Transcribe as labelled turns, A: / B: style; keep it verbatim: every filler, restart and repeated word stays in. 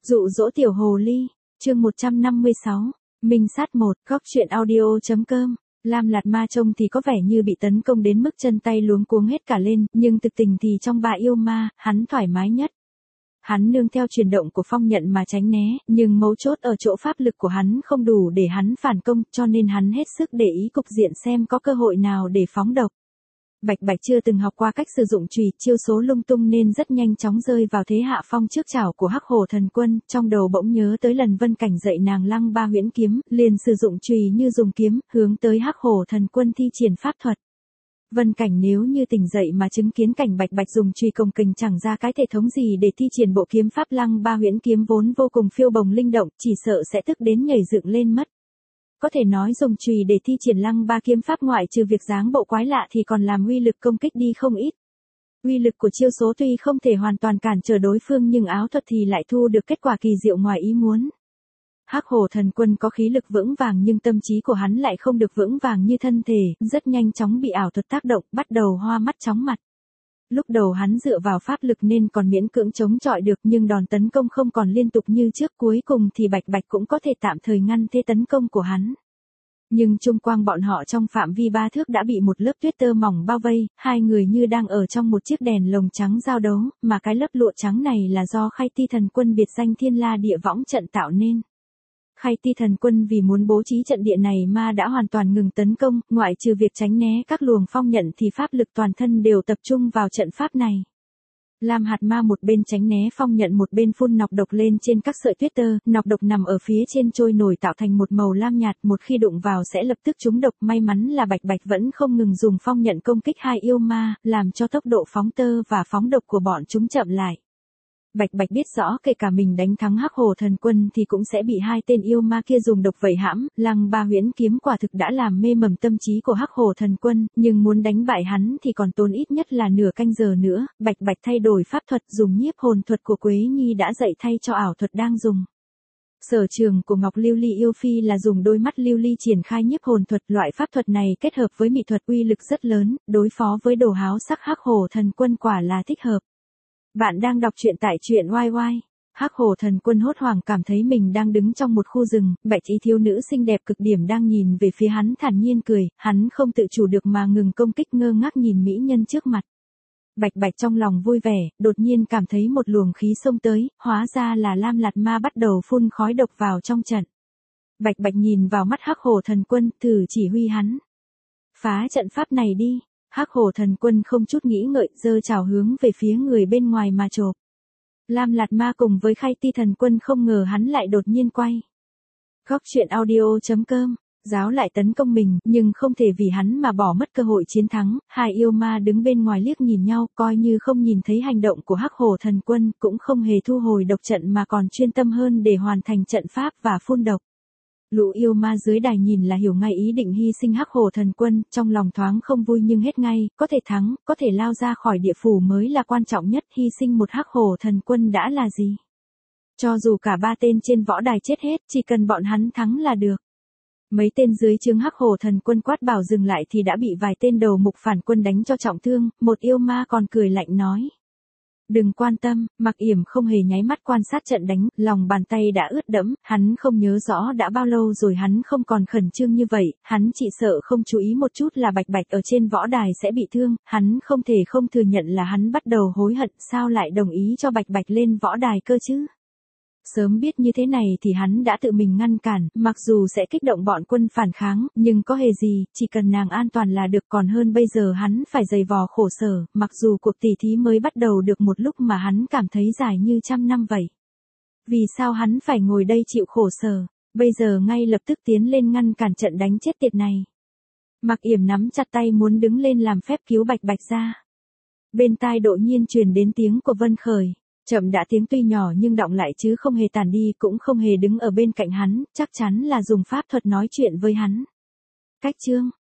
A: Dụ dỗ tiểu hồ ly, chương một trăm năm mươi sáu, Minh sát một, góc truyện audio.com. Lam Lạt Ma trông thì có vẻ như bị tấn công đến mức chân tay luống cuống hết cả lên, nhưng thực tình thì trong ba yêu ma, hắn thoải mái nhất. Hắn nương theo chuyển động của phong nhận mà tránh né, nhưng mấu chốt ở chỗ pháp lực của hắn không đủ để hắn phản công, cho nên hắn hết sức để ý cục diện xem có cơ hội nào để phóng độc. Bạch Bạch chưa từng học qua cách sử dụng chùy, chiêu số lung tung nên rất nhanh chóng rơi vào thế hạ phong trước chảo của Hắc Hổ Thần Quân, trong đầu bỗng nhớ tới lần Vân Cảnh dạy nàng Lăng Ba Huyễn Kiếm, liền sử dụng chùy như dùng kiếm, hướng tới Hắc Hổ Thần Quân thi triển pháp thuật. Vân Cảnh nếu như tỉnh dậy mà chứng kiến cảnh Bạch Bạch dùng chùy công kình chẳng ra cái thể thống gì để thi triển bộ kiếm pháp Lăng Ba Huyễn Kiếm vốn vô cùng phiêu bồng linh động, chỉ sợ sẽ tức đến nhảy dựng lên mất. Có thể nói dùng chùy để thi triển Lăng Ba kiếm pháp ngoại trừ việc dáng bộ quái lạ thì còn làm uy lực công kích đi không ít. Uy lực của chiêu số tuy không thể hoàn toàn cản trở đối phương nhưng áo thuật thì lại thu được kết quả kỳ diệu ngoài ý muốn. Hắc Hổ Thần Quân có khí lực vững vàng nhưng tâm trí của hắn lại không được vững vàng như thân thể, rất nhanh chóng bị ảo thuật tác động, bắt đầu hoa mắt chóng mặt. Lúc đầu hắn dựa vào pháp lực nên còn miễn cưỡng chống chọi được, nhưng đòn tấn công không còn liên tục như trước, cuối cùng thì Bạch Bạch cũng có thể tạm thời ngăn thế tấn công của hắn. Nhưng chung quanh bọn họ trong phạm vi ba thước đã bị một lớp tuyết tơ mỏng bao vây, hai người như đang ở trong một chiếc đèn lồng trắng giao đấu, mà cái lớp lụa trắng này là do Khai Ti Thần Quân biệt danh Thiên La Địa Võng trận tạo nên. Khai Ti Thần Quân vì muốn bố trí trận địa này mà đã hoàn toàn ngừng tấn công, ngoại trừ việc tránh né các luồng phong nhận thì pháp lực toàn thân đều tập trung vào trận pháp này. Lam Hạt Ma một bên tránh né phong nhận một bên phun nọc độc lên trên các sợi tuyết tơ, nọc độc nằm ở phía trên trôi nổi tạo thành một màu lam nhạt, một khi đụng vào sẽ lập tức trúng độc, may mắn là Bạch Bạch vẫn không ngừng dùng phong nhận công kích hai yêu ma, làm cho tốc độ phóng tơ và phóng độc của bọn chúng chậm lại. Bạch Bạch biết rõ kể cả mình đánh thắng Hắc Hổ Thần Quân thì cũng sẽ bị hai tên yêu ma kia dùng độc vây hãm, Lăng Ba Huyễn Kiếm quả thực đã làm mê mầm tâm trí của Hắc Hổ Thần Quân, nhưng muốn đánh bại hắn thì còn tốn ít nhất là nửa canh giờ nữa. Bạch Bạch thay đổi pháp thuật, dùng nhiếp hồn thuật của Quế Nhi đã dạy thay cho ảo thuật đang dùng. Sở trường của Ngọc Lưu Ly yêu phi là dùng đôi mắt lưu ly triển khai nhiếp hồn thuật, loại pháp thuật này kết hợp với mỹ thuật uy lực rất lớn, đối phó với đồ háo sắc Hắc Hổ Thần Quân quả là thích hợp. Bạn đang đọc truyện tại truyện oai oai. Hắc Hổ Thần Quân hốt hoảng cảm thấy mình đang đứng trong một khu rừng, Bạch Y thiếu nữ xinh đẹp cực điểm đang nhìn về phía hắn thản nhiên cười, hắn không tự chủ được mà ngừng công kích, ngơ ngác nhìn mỹ nhân trước mặt. Bạch Bạch trong lòng vui vẻ, đột nhiên cảm thấy một luồng khí xông tới, hóa ra là Lam Lạt Ma bắt đầu phun khói độc vào trong trận. Bạch Bạch nhìn vào mắt Hắc Hổ Thần Quân, thử chỉ huy hắn. Phá trận pháp này đi. Hắc Hổ Thần Quân không chút nghĩ ngợi, giơ chảo hướng về phía người bên ngoài mà chộp. Lam Lạt Ma cùng với Khai Ti Thần Quân không ngờ hắn lại đột nhiên quay. Góc truyện audio.com, giáo lại tấn công mình, nhưng không thể vì hắn mà bỏ mất cơ hội chiến thắng. Hai yêu ma đứng bên ngoài liếc nhìn nhau, coi như không nhìn thấy hành động của Hắc Hổ Thần Quân, cũng không hề thu hồi độc trận mà còn chuyên tâm hơn để hoàn thành trận pháp và phun độc. Lũ yêu ma dưới đài nhìn là hiểu ngay ý định hy sinh Hắc Hổ Thần Quân, trong lòng thoáng không vui nhưng hết ngay, có thể thắng, có thể lao ra khỏi địa phủ mới là quan trọng nhất, hy sinh một Hắc Hổ Thần Quân đã là gì. Cho dù cả ba tên trên võ đài chết hết, chỉ cần bọn hắn thắng là được. Mấy tên dưới trướng Hắc Hổ Thần Quân quát bảo dừng lại thì đã bị vài tên đầu mục phản quân đánh cho trọng thương, một yêu ma còn cười lạnh nói. Đừng quan tâm, Mặc Yểm không hề nháy mắt quan sát trận đánh, lòng bàn tay đã ướt đẫm, hắn không nhớ rõ đã bao lâu rồi hắn không còn khẩn trương như vậy, hắn chỉ sợ không chú ý một chút là Bạch Bạch ở trên võ đài sẽ bị thương, hắn không thể không thừa nhận là hắn bắt đầu hối hận, sao lại đồng ý cho Bạch Bạch lên võ đài cơ chứ. Sớm biết như thế này thì hắn đã tự mình ngăn cản, mặc dù sẽ kích động bọn quân phản kháng, nhưng có hề gì, chỉ cần nàng an toàn là được, còn hơn bây giờ hắn phải dày vò khổ sở, mặc dù cuộc tỉ thí mới bắt đầu được một lúc mà hắn cảm thấy dài như trăm năm vậy. Vì sao hắn phải ngồi đây chịu khổ sở, bây giờ ngay lập tức tiến lên ngăn cản trận đánh chết tiệt này. Mặc Yểm nắm chặt tay muốn đứng lên làm phép cứu Bạch Bạch ra. Bên tai đột nhiên truyền đến tiếng của Vân Khởi. Chậm đã tiếng tuy nhỏ nhưng đọng lại chứ không hề tàn đi, cũng không hề đứng ở bên cạnh hắn, chắc chắn là dùng pháp thuật nói chuyện với hắn. Cách chương,